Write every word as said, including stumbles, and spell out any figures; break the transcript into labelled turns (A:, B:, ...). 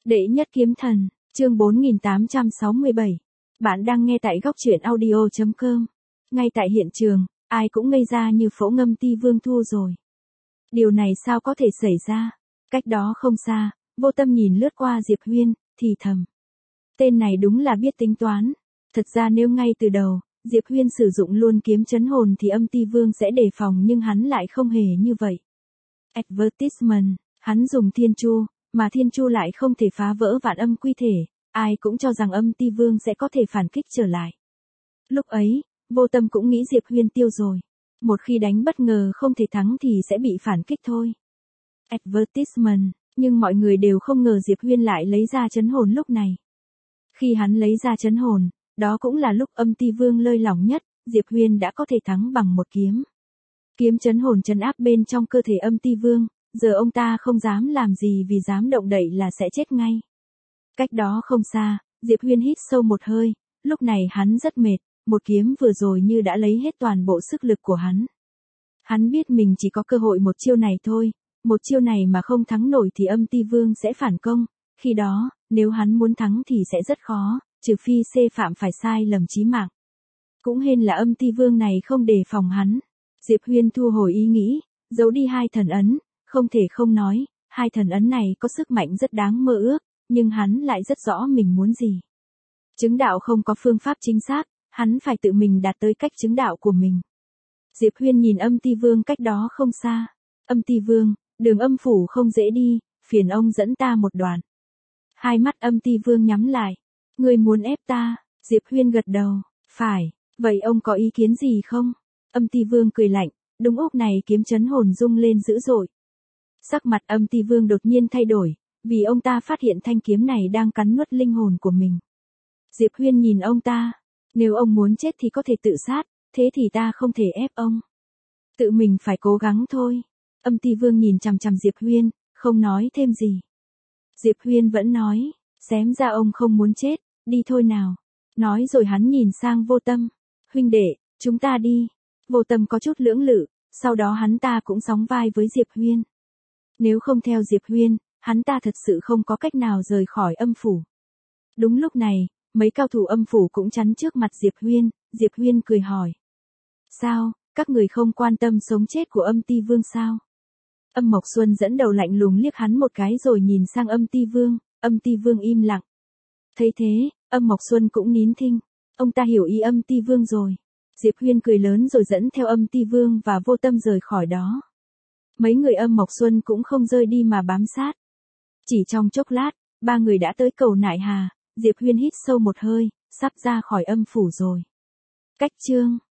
A: Đệ nhất kiếm thần, chương bốn nghìn tám trăm sáu mươi bảy. Bạn đang nghe tại góc truyện audio chấm com. Ngay tại hiện trường, ai cũng ngây ra như phẫu ngâm ti vương thua rồi. Điều này sao có thể xảy ra? Cách đó không xa, Vô Tâm nhìn lướt qua Diệp Huyên, thì thầm. Tên này đúng là biết tính toán. Thật ra nếu ngay từ đầu, Diệp Huyên sử dụng luôn kiếm chấn hồn thì âm ti vương sẽ đề phòng, nhưng hắn lại không hề như vậy. Advertisement, hắn dùng thiên chu, mà thiên chu lại không thể phá vỡ vạn âm quy thể, ai cũng cho rằng âm ti vương sẽ có thể phản kích trở lại. Lúc ấy, Vô Tâm cũng nghĩ Diệp Huyên tiêu rồi. Một khi đánh bất ngờ không thể thắng thì sẽ bị phản kích thôi. Advertisement, nhưng mọi người đều không ngờ Diệp Huyên lại lấy ra chấn hồn lúc này. Khi hắn lấy ra chấn hồn, đó cũng là lúc âm ti vương lơi lỏng nhất, Diệp Huyên đã có thể thắng bằng một kiếm. Kiếm chấn hồn trấn áp bên trong cơ thể âm ti vương, giờ ông ta không dám làm gì vì dám động đậy là sẽ chết ngay. Cách đó không xa, Diệp Huyên hít sâu một hơi, lúc này hắn rất mệt, một kiếm vừa rồi như đã lấy hết toàn bộ sức lực của hắn. Hắn biết mình chỉ có cơ hội một chiêu này thôi, một chiêu này mà không thắng nổi thì âm ti vương sẽ phản công, khi đó, nếu hắn muốn thắng thì sẽ rất khó, trừ phi xê phạm phải sai lầm chí mạng. Cũng hên là âm ti vương này không đề phòng hắn. Diệp Huyên thu hồi ý nghĩ, giấu đi hai thần ấn, không thể không nói, hai thần ấn này có sức mạnh rất đáng mơ ước, nhưng hắn lại rất rõ mình muốn gì. Chứng đạo không có phương pháp chính xác, hắn phải tự mình đạt tới cách chứng đạo của mình. Diệp Huyên nhìn âm ti vương cách đó không xa. Âm ti vương, đường âm phủ không dễ đi, phiền ông dẫn ta một đoạn. Hai mắt âm ti vương nhắm lại. Ngươi muốn ép ta? Diệp Huyên gật đầu. Phải, vậy ông có ý kiến gì không? Âm ti vương cười lạnh, đúng lúc này kiếm chấn hồn rung lên dữ dội. Sắc mặt âm ti vương đột nhiên thay đổi, vì ông ta phát hiện thanh kiếm này đang cắn nuốt linh hồn của mình. Diệp Huyên nhìn ông ta, nếu ông muốn chết thì có thể tự sát, thế thì ta không thể ép ông. Tự mình phải cố gắng thôi. Âm ti vương nhìn chằm chằm Diệp Huyên, không nói thêm gì. Diệp Huyên vẫn nói, xém ra ông không muốn chết, đi thôi nào. Nói rồi hắn nhìn sang Vô Tâm. Huynh đệ, chúng ta đi. Vô Tâm có chút lưỡng lự, sau đó hắn ta cũng sóng vai với Diệp Huyên. Nếu không theo Diệp Huyên, hắn ta thật sự không có cách nào rời khỏi âm phủ. Đúng lúc này, mấy cao thủ âm phủ cũng chắn trước mặt Diệp Huyên, Diệp Huyên cười hỏi. Sao, các người không quan tâm sống chết của âm ti vương sao? Âm Mộc Xuân dẫn đầu lạnh lùng liếc hắn một cái rồi nhìn sang âm ti vương, âm ti vương im lặng. Thấy thế, âm Mộc Xuân cũng nín thinh, ông ta hiểu ý âm ti vương rồi. Diệp Huyên cười lớn rồi dẫn theo âm ti vương và Vô Tâm rời khỏi đó. Mấy người âm Mộc Xuân cũng không rơi đi mà bám sát. Chỉ trong chốc lát, ba người đã tới cầu Nại Hà, Diệp Huyên hít sâu một hơi, sắp ra khỏi âm phủ rồi. Cách chương